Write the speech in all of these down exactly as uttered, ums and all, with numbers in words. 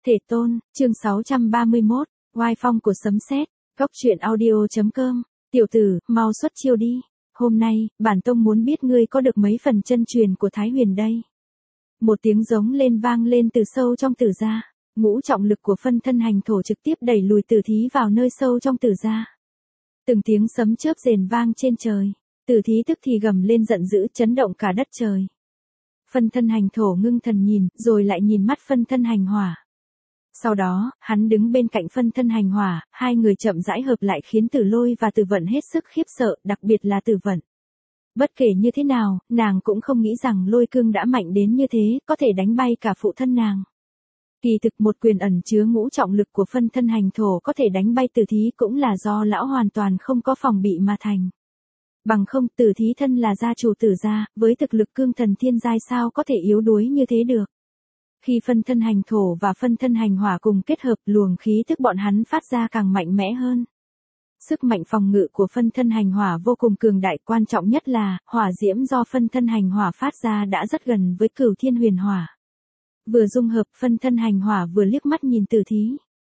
Thể tôn, chương sáu trăm ba mươi mốt, oai phong của sấm sét, góc truyện audio.com, tiểu tử, mau xuất chiêu đi, hôm nay, bản tông muốn biết ngươi có được mấy phần chân truyền của Thái Huyền đây. Một tiếng giống lên vang lên từ sâu trong Tử gia, ngũ trọng lực của phân thân hành thổ trực tiếp đẩy lùi Tử Thí vào nơi sâu trong Tử gia. Từng tiếng sấm chớp rền vang trên trời, Tử Thí tức thì gầm lên giận dữ chấn động cả đất trời. Phân thân hành thổ ngưng thần nhìn, rồi lại nhìn mắt phân thân hành hỏa. Sau đó, hắn đứng bên cạnh phân thân hành hỏa, hai người chậm rãi hợp lại khiến Tử Lôi và Tử Vận hết sức khiếp sợ, đặc biệt là Tử Vận. Bất kể như thế nào, nàng cũng không nghĩ rằng Lôi Cương đã mạnh đến như thế, có thể đánh bay cả phụ thân nàng. Kỳ thực một quyền ẩn chứa ngũ trọng lực của phân thân hành thổ có thể đánh bay Tử Thí cũng là do lão hoàn toàn không có phòng bị mà thành. Bằng không, Tử Thí thân là gia chủ Tử gia, với thực lực cương thần thiên giai sao có thể yếu đuối như thế được. Khi phân thân hành thổ và phân thân hành hỏa cùng kết hợp, luồng khí tức bọn hắn phát ra càng mạnh mẽ hơn. Sức mạnh phòng ngự của phân thân hành hỏa vô cùng cường đại, quan trọng nhất là, hỏa diễm do phân thân hành hỏa phát ra đã rất gần với Cửu Thiên Huyền Hỏa. Vừa dung hợp, phân thân hành hỏa vừa liếc mắt nhìn Tử Thí.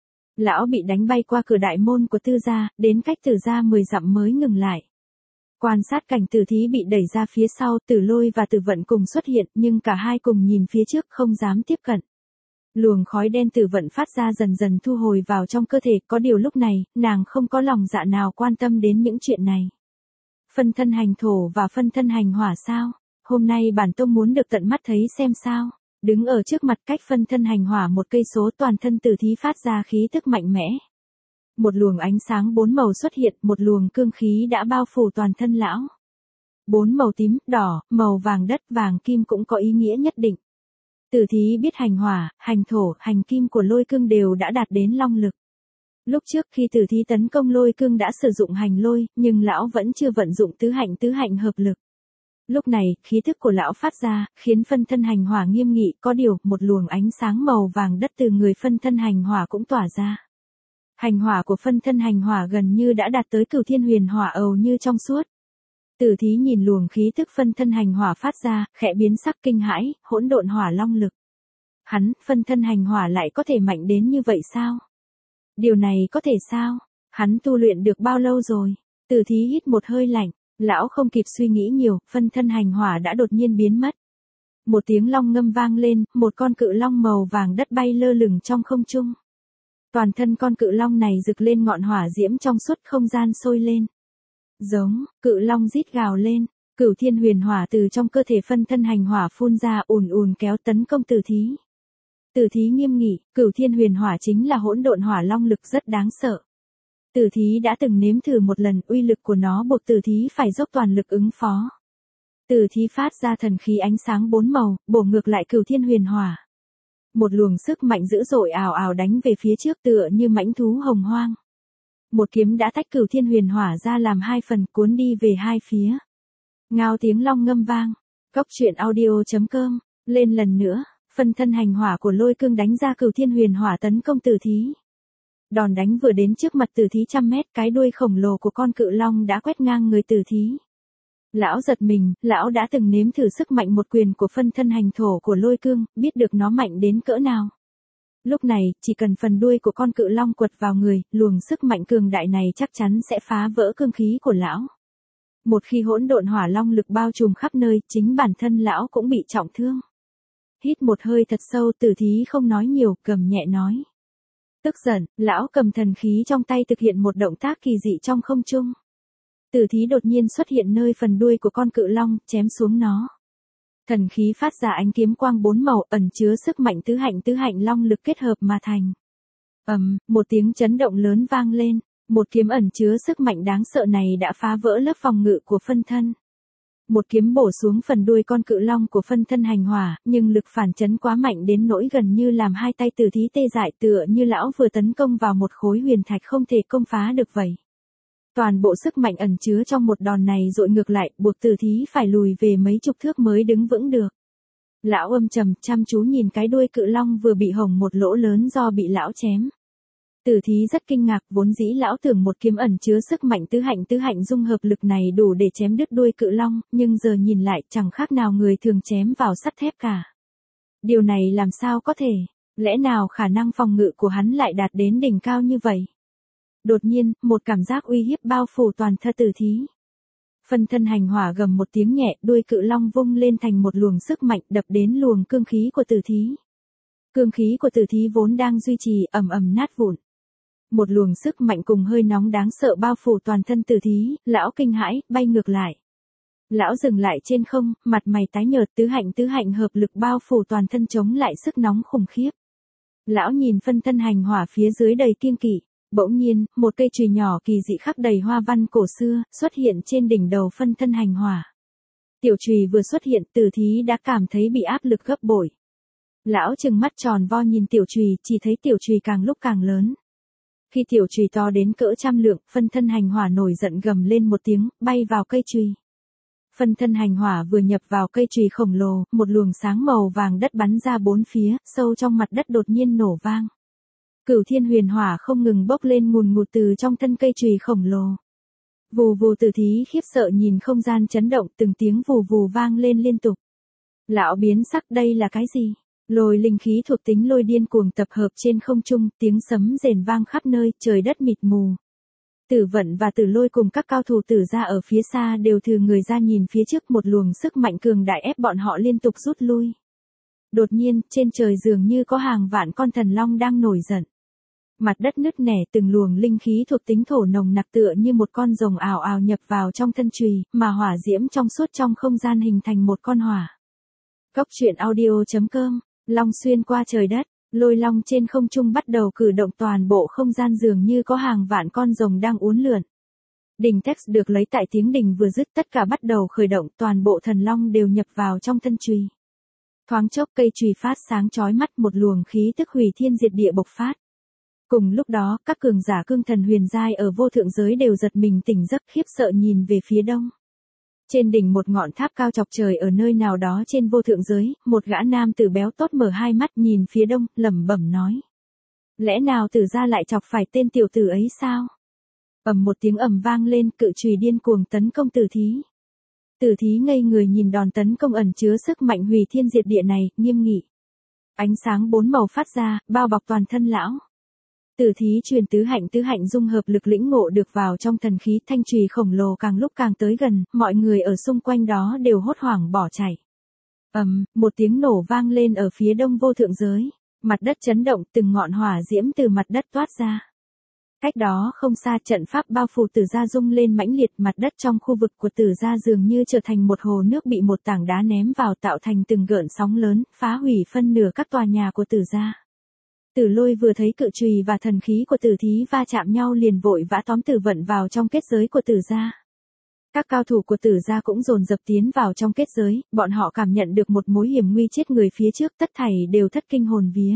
Lão bị đánh bay qua cửa đại môn của Tư gia, đến cách Tử gia mười dặm mới ngừng lại. Quan sát cảnh Tử Thí bị đẩy ra phía sau, Tử Lôi và Tử Vận cùng xuất hiện, nhưng cả hai cùng nhìn phía trước không dám tiếp cận. Luồng khói đen Tử Vận phát ra dần dần thu hồi vào trong cơ thể, có điều lúc này, nàng không có lòng dạ nào quan tâm đến những chuyện này. Phân thân hành thổ và phân thân hành hỏa sao? Hôm nay bản tông muốn được tận mắt thấy xem sao. Đứng ở trước mặt cách phân thân hành hỏa một cây số, toàn thân Tử Thí phát ra khí tức mạnh mẽ. Một luồng ánh sáng bốn màu xuất hiện, một luồng cương khí đã bao phủ toàn thân lão. Bốn màu tím, đỏ, màu vàng đất, vàng kim cũng có ý nghĩa nhất định. Tử Thí biết hành hỏa, hành thổ, hành kim của Lôi Cương đều đã đạt đến long lực. Lúc trước khi Tử Thí tấn công Lôi Cương đã sử dụng hành lôi, nhưng lão vẫn chưa vận dụng tứ hạnh tứ hạnh hợp lực. Lúc này, khí thức của lão phát ra, khiến phân thân hành hỏa nghiêm nghị, có điều, một luồng ánh sáng màu vàng đất từ người phân thân hành hỏa cũng tỏa ra. Hành hỏa của phân thân hành hỏa gần như đã đạt tới Cửu Thiên Huyền Hỏa ầu như trong suốt. Tử Thí nhìn luồng khí tức phân thân hành hỏa phát ra, khẽ biến sắc kinh hãi, hỗn độn hỏa long lực. Hắn, phân thân hành hỏa lại có thể mạnh đến như vậy sao? Điều này có thể sao? Hắn tu luyện được bao lâu rồi? Tử Thí hít một hơi lạnh, lão không kịp suy nghĩ nhiều, phân thân hành hỏa đã đột nhiên biến mất. Một tiếng long ngâm vang lên, một con cự long màu vàng đất bay lơ lửng trong không trung. Toàn thân con cự long này rực lên ngọn hỏa diễm trong suốt, không gian sôi lên. Giống, cự long rít gào lên, Cửu Thiên Huyền Hỏa từ trong cơ thể phân thân hành hỏa phun ra ùn ùn kéo tấn công Tử Thí. Tử Thí nghiêm nghị, Cửu Thiên Huyền Hỏa chính là hỗn độn hỏa long lực rất đáng sợ. Tử Thí đã từng nếm thử một lần, uy lực của nó buộc Tử Thí phải dốc toàn lực ứng phó. Tử Thí phát ra thần khí ánh sáng bốn màu, bổ ngược lại Cửu Thiên Huyền Hỏa. Một luồng sức mạnh dữ dội ào ào đánh về phía trước tựa như mãnh thú hồng hoang. Một kiếm đã tách Cửu Thiên Huyền Hỏa ra làm hai phần, cuốn đi về hai phía. Ngao tiếng long ngâm vang. Góc truyện audio.com, lên lần nữa, phân thân hành hỏa của Lôi Cương đánh ra Cửu Thiên Huyền Hỏa tấn công Tử Thí. Đòn đánh vừa đến trước mặt Tử Thí trăm mét, cái đuôi khổng lồ của con cự long đã quét ngang người Tử Thí. Lão giật mình, lão đã từng nếm thử sức mạnh một quyền của phân thân hành thổ của Lôi Cương, biết được nó mạnh đến cỡ nào. Lúc này, chỉ cần phần đuôi của con cự long quật vào người, luồng sức mạnh cường đại này chắc chắn sẽ phá vỡ cương khí của lão. Một khi hỗn độn hỏa long lực bao trùm khắp nơi, chính bản thân lão cũng bị trọng thương. Hít một hơi thật sâu, Tử Thí không nói nhiều, cầm nhẹ nói. Tức giận, lão cầm thần khí trong tay thực hiện một động tác kỳ dị trong không trung. Tử Thí đột nhiên xuất hiện nơi phần đuôi của con cự long, chém xuống nó. Thần khí phát ra ánh kiếm quang bốn màu, ẩn chứa sức mạnh tứ hạnh tứ hạnh long lực kết hợp mà thành. Ầm, um, một tiếng chấn động lớn vang lên, một kiếm ẩn chứa sức mạnh đáng sợ này đã phá vỡ lớp phòng ngự của phân thân. Một kiếm bổ xuống phần đuôi con cự long của phân thân hành hỏa, nhưng lực phản chấn quá mạnh đến nỗi gần như làm hai tay Tử Thí tê dại, tựa như lão vừa tấn công vào một khối huyền thạch không thể công phá được vậy. Toàn bộ sức mạnh ẩn chứa trong một đòn này dội ngược lại, buộc Tử Thí phải lùi về mấy chục thước mới đứng vững được. Lão âm trầm, chăm chú nhìn cái đuôi cự long vừa bị hổng một lỗ lớn do bị lão chém. Tử Thí rất kinh ngạc, vốn dĩ lão tưởng một kiếm ẩn chứa sức mạnh tứ hạnh tứ hạnh dung hợp lực này đủ để chém đứt đuôi cự long, nhưng giờ nhìn lại chẳng khác nào người thường chém vào sắt thép cả. Điều này làm sao có thể? Lẽ nào khả năng phòng ngự của hắn lại đạt đến đỉnh cao như vậy? Đột nhiên, một cảm giác uy hiếp bao phủ toàn thân Tử Thí. Phân thân hành hỏa gầm một tiếng nhẹ, đuôi cự long vung lên thành một luồng sức mạnh đập đến luồng cương khí của Tử Thí. Cương khí của Tử Thí vốn đang duy trì ầm ầm nát vụn. Một luồng sức mạnh cùng hơi nóng đáng sợ bao phủ toàn thân Tử Thí, lão kinh hãi, bay ngược lại. Lão dừng lại trên không, mặt mày tái nhợt, tứ hạnh tứ hạnh hợp lực bao phủ toàn thân chống lại sức nóng khủng khiếp. Lão nhìn phân thân hành hỏa phía dưới đầy kiêng kỵ, bỗng nhiên, một cây chùy nhỏ kỳ dị khắc đầy hoa văn cổ xưa, xuất hiện trên đỉnh đầu phân thân hành hỏa. Tiểu chùy vừa xuất hiện, Tử Thí đã cảm thấy bị áp lực gấp bội. Lão trừng mắt tròn vo nhìn tiểu chùy, chỉ thấy tiểu chùy càng lúc càng lớn. Khi tiểu chùy to đến cỡ trăm lượng, phân thân hành hỏa nổi giận gầm lên một tiếng, bay vào cây chùy. Phân thân hành hỏa vừa nhập vào cây chùy khổng lồ, một luồng sáng màu vàng đất bắn ra bốn phía, sâu trong mặt đất đột nhiên nổ vang. Cửu thiên huyền hỏa không ngừng bốc lên ngùn ngụt từ trong thân cây chùy khổng lồ. Vù vù, Tử Thí khiếp sợ nhìn không gian chấn động, từng tiếng vù vù vang lên liên tục. Lão biến sắc, đây là cái gì? Lôi linh khí thuộc tính lôi điên cuồng tập hợp trên không trung, tiếng sấm rền vang khắp nơi, trời đất mịt mù. Tử Vận và Tử Lôi cùng các cao thủ Tử gia ở phía xa đều thừa người ra nhìn phía trước, một luồng sức mạnh cường đại ép bọn họ liên tục rút lui. Đột nhiên, trên trời dường như có hàng vạn con thần long đang nổi giận. Mặt đất nứt nẻ, từng luồng linh khí thuộc tính thổ nồng nặc tựa như một con rồng ảo ảo nhập vào trong thân chùy, mà hỏa diễm trong suốt trong không gian hình thành một con hỏa. Cốc truyện audio chấm com, long xuyên qua trời đất, lôi long trên không trung bắt đầu cử động, toàn bộ không gian dường như có hàng vạn con rồng đang uốn lượn. Đình text được lấy tại tiếng đình vừa dứt, tất cả bắt đầu khởi động, toàn bộ thần long đều nhập vào trong thân chùy. Thoáng chốc cây chùy phát sáng chói mắt, một luồng khí tức hủy thiên diệt địa bộc phát. Cùng lúc đó, các cường giả cương thần huyền giai ở vô thượng giới đều giật mình tỉnh giấc, khiếp sợ nhìn về phía đông. Trên đỉnh một ngọn tháp cao chọc trời ở nơi nào đó trên vô thượng giới, một gã nam tử béo tốt mở hai mắt nhìn phía đông, lẩm bẩm nói. Lẽ nào Tử gia lại chọc phải tên tiểu tử ấy sao? Ầm một tiếng ầm vang lên, cự chùy điên cuồng tấn công Tử Thí. Tử Thí ngây người nhìn đòn tấn công ẩn chứa sức mạnh hủy thiên diệt địa này, nghiêm nghị. Ánh sáng bốn màu phát ra, bao bọc toàn thân lão. Tử Thí truyền tứ hạnh tứ hạnh dung hợp lực lĩnh ngộ được vào trong thần khí, thanh chùy khổng lồ càng lúc càng tới gần, mọi người ở xung quanh đó đều hốt hoảng bỏ chạy. Ầm, um, một tiếng nổ vang lên ở phía đông vô thượng giới, mặt đất chấn động, từng ngọn hỏa diễm từ mặt đất toát ra. Cách đó không xa, trận pháp bao phủ Tử gia rung lên mãnh liệt, mặt đất trong khu vực của Tử gia dường như trở thành một hồ nước bị một tảng đá ném vào, tạo thành từng gợn sóng lớn, phá hủy phân nửa các tòa nhà của Tử gia. Tử Lôi vừa thấy cự chùy và thần khí của Tử Thí va chạm nhau liền vội vã tóm Tử Vận vào trong kết giới của Tử gia. Các cao thủ của Tử gia cũng dồn dập tiến vào trong kết giới, bọn họ cảm nhận được một mối hiểm nguy chết người phía trước, tất thảy đều thất kinh hồn vía.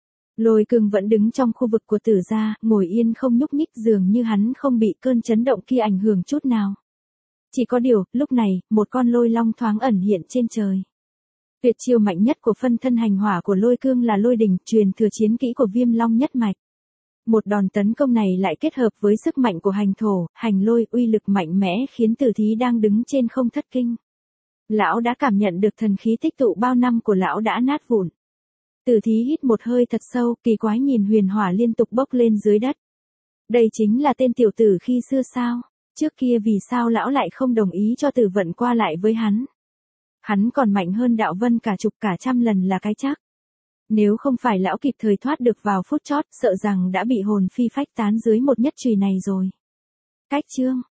Lôi Cương vẫn đứng trong khu vực của Tử gia, ngồi yên không nhúc nhích, dường như hắn không bị cơn chấn động kia ảnh hưởng chút nào. Chỉ có điều, lúc này, một con lôi long thoáng ẩn hiện trên trời. Tuyệt chiêu mạnh nhất của phân thân hành hỏa của Lôi Cương là lôi đỉnh, truyền thừa chiến kỹ của Viêm Long nhất mạch. Một đòn tấn công này lại kết hợp với sức mạnh của hành thổ, hành lôi, uy lực mạnh mẽ khiến Tử Thí đang đứng trên không thất kinh. Lão đã cảm nhận được thần khí tích tụ bao năm của lão đã nát vụn. Tử Thí hít một hơi thật sâu, kỳ quái nhìn huyền hỏa liên tục bốc lên dưới đất. Đây chính là tên tiểu tử khi xưa sao? Trước kia vì sao lão lại không đồng ý cho Tử Vận qua lại với hắn? Hắn còn mạnh hơn Đạo Vân cả chục cả trăm lần là cái chắc. Nếu không phải lão kịp thời thoát được vào phút chót, sợ rằng đã bị hồn phi phách tán dưới một nhất chùy này rồi. Cách chương